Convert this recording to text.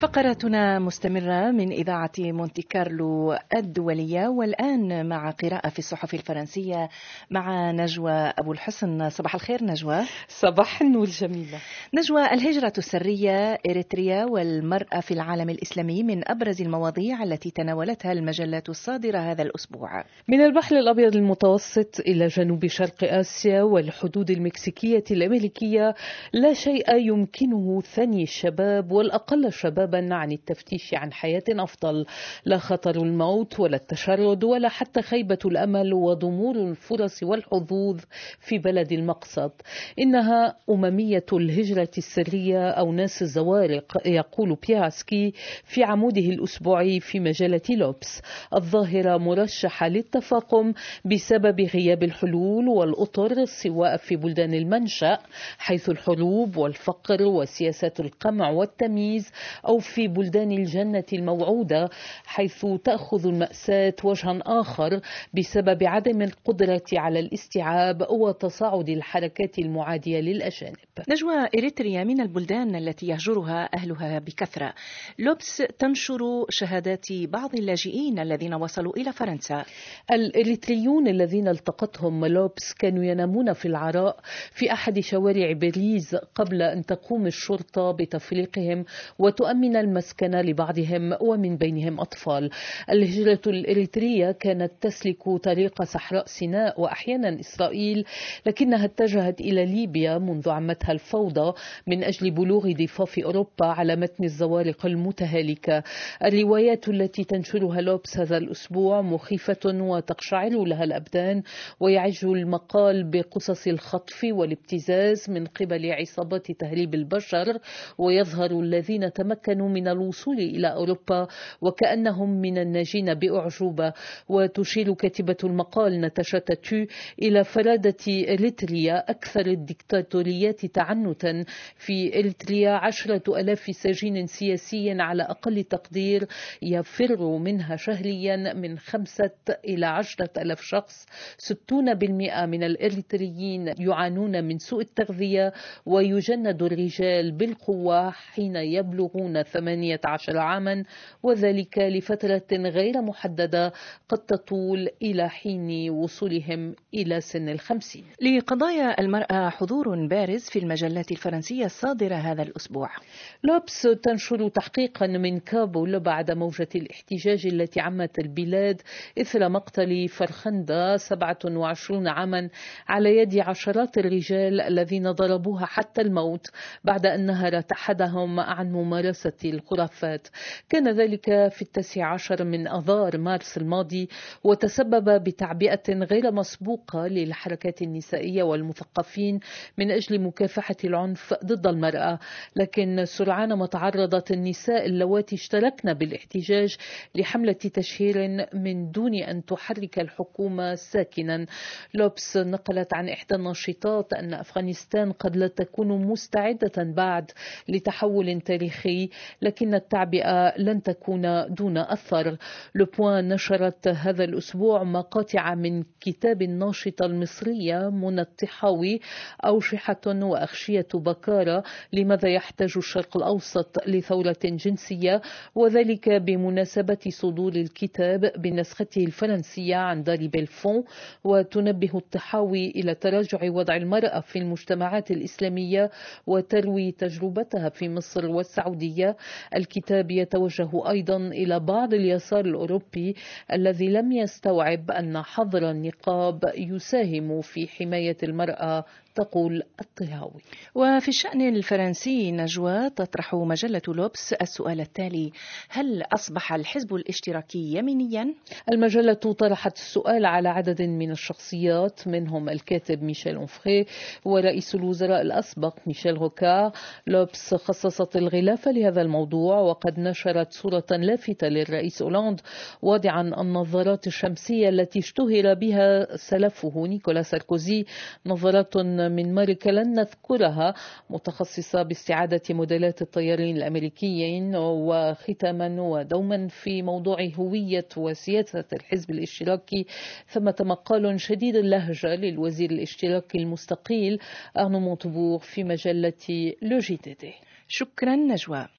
فقرتنا مستمرة من إذاعة مونتي كارلو الدولية، والآن مع قراءة في الصحف الفرنسية مع نجوى أبو الحسن. صباح الخير نجوى. صباح النور جميلة. نجوى، الهجرة السرية، إريتريا والمرأة في العالم الإسلامي من أبرز المواضيع التي تناولتها المجلات الصادرة هذا الأسبوع. من البحر الأبيض المتوسط إلى جنوب شرق آسيا والحدود المكسيكية الأمريكية، لا شيء يمكنه ثني الشباب والأقل شبابا عن التفتيش عن حياة أفضل. لا خطر الموت ولا التشرد ولا حتى خيبة الأمل وضمور الفرص والحظوظ في بلد المقصد. إنها أممية الهجرة السرية أو ناس الزوارق، يقول بياسكي في عموده الأسبوعي في مجلة لوبس. الظاهرة مرشحة للتفاقم بسبب غياب الحلول والأطر، سواء في بلدان المنشأ حيث الحروب والفقر وسياسات القمع والتمييز، أو في بلدان الجنة الموعودة حيث تأخذ المأساة وجها آخر بسبب عدم القدرة على الاستيعاب وتصاعد الحركات المعادية للأجانب. نجوى، إريتريا من البلدان التي يهجرها أهلها بكثرة. لوبس تنشر شهادات بعض اللاجئين الذين وصلوا إلى فرنسا. الإريتريون الذين التقتهم لوبس كانوا ينامون في العراء في أحد شوارع باريس قبل أن تقوم الشرطة بتفريقهم وتؤمن المسكن لبعضهم ومن بينهم أطفال. الهجرة الإريترية كانت تسلك طريق صحراء سيناء وأحيانا إسرائيل، لكنها اتجهت إلى ليبيا منذ عمتها الفوضى من أجل بلوغ ضفاف أوروبا على متن الزوارق المتهالكة. الروايات التي تنشرها لوبس هذا الأسبوع مخيفة وتقشعر لها الأبدان، ويعج المقال بقصص الخطف والابتزاز من قبل عصابات تهريب البشر، ويظهر الذين تمكنوا من الوصول إلى أوروبا وكأنهم من الناجين بأعجوبة. وتشير كاتبة المقال ناتاشا تاتو إلى فرادة إريتريا أكثر الدكتاتوريات تعنتا. في إريتريا 10,000 سجين سياسي على أقل تقدير، يفر منها شهريا من 5 إلى 10,000 شخص. 60% من الإريتريين يعانون من سوء التغذية، ويجند الرجال بالقوة حين يبلغون 18 عاما، وذلك لفترة غير محددة قد تطول إلى حين وصولهم إلى سن 50. لقضايا المرأة حضور بارز في المجلات الفرنسية الصادرة هذا الأسبوع. لوبس تنشر تحقيقا من كابول بعد موجة الاحتجاج التي عمت البلاد إثر مقتل فرخندة 27 عاما على يد عشرات الرجال الذين ضربوها حتى الموت بعد أن نهرت أحدهم عن ممارسة الخرافات. كان ذلك في 19 من آذار مارس الماضي، وتسبب بتعبئة غير مسبوقة للحركات النسائية والمثقفين من أجل مكافحة العنف ضد المرأة. لكن سرعان ما تعرضت النساء اللواتي اشتركن بالاحتجاج لحملة تشهير من دون أن تحرك الحكومة ساكنا. لوبس نقلت عن إحدى الناشطات أن أفغانستان قد لا تكون مستعدة بعد لتحول تاريخي، لكن التعبئة لن تكون دون أثر. لوبوان نشرت هذا الأسبوع مقاطع من كتاب الناشطة المصرية منى الطحاوي، أوشحة وأغشية بكارة، لماذا يحتاج الشرق الأوسط لثورة جنسية، وذلك بمناسبة صدور الكتاب بنسخته الفرنسية عن دار بلفون. وتنبه الطحاوي إلى تراجع وضع المرأة في المجتمعات الإسلامية وتروي تجربتها في مصر والسعودية. الكتاب يتوجه أيضا إلى بعض اليسار الأوروبي الذي لم يستوعب أن حظر النقاب يساهم في حماية المرأة، تقول الطهاوي. وفي الشأن الفرنسي نجوى، تطرح مجلة لوبس السؤال التالي: هل أصبح الحزب الاشتراكي يمينيا؟ المجلة طرحت السؤال على عدد من الشخصيات، منهم الكاتب ميشيل أونفري ورئيس الوزراء الأسبق ميشيل روكار. لوبس خصصت الغلاف لهذا الموضوع، وقد نشرت صورة لافتة للرئيس أولاند واضعا النظارات الشمسية التي اشتهر بها سلفه نيكولا ساركوزي، نظارات من ماركة لن نذكرها، متخصصة باستعادة موديلات الطيارين الأمريكيين. وختاما ودوما في موضوع هوية وسياسة الحزب الاشتراكي، ثمة مقال شديد اللهجة للوزير الاشتراكي المستقيل أرنو مونتبور في مجلة لو جي تي دي. شكرا نجوى.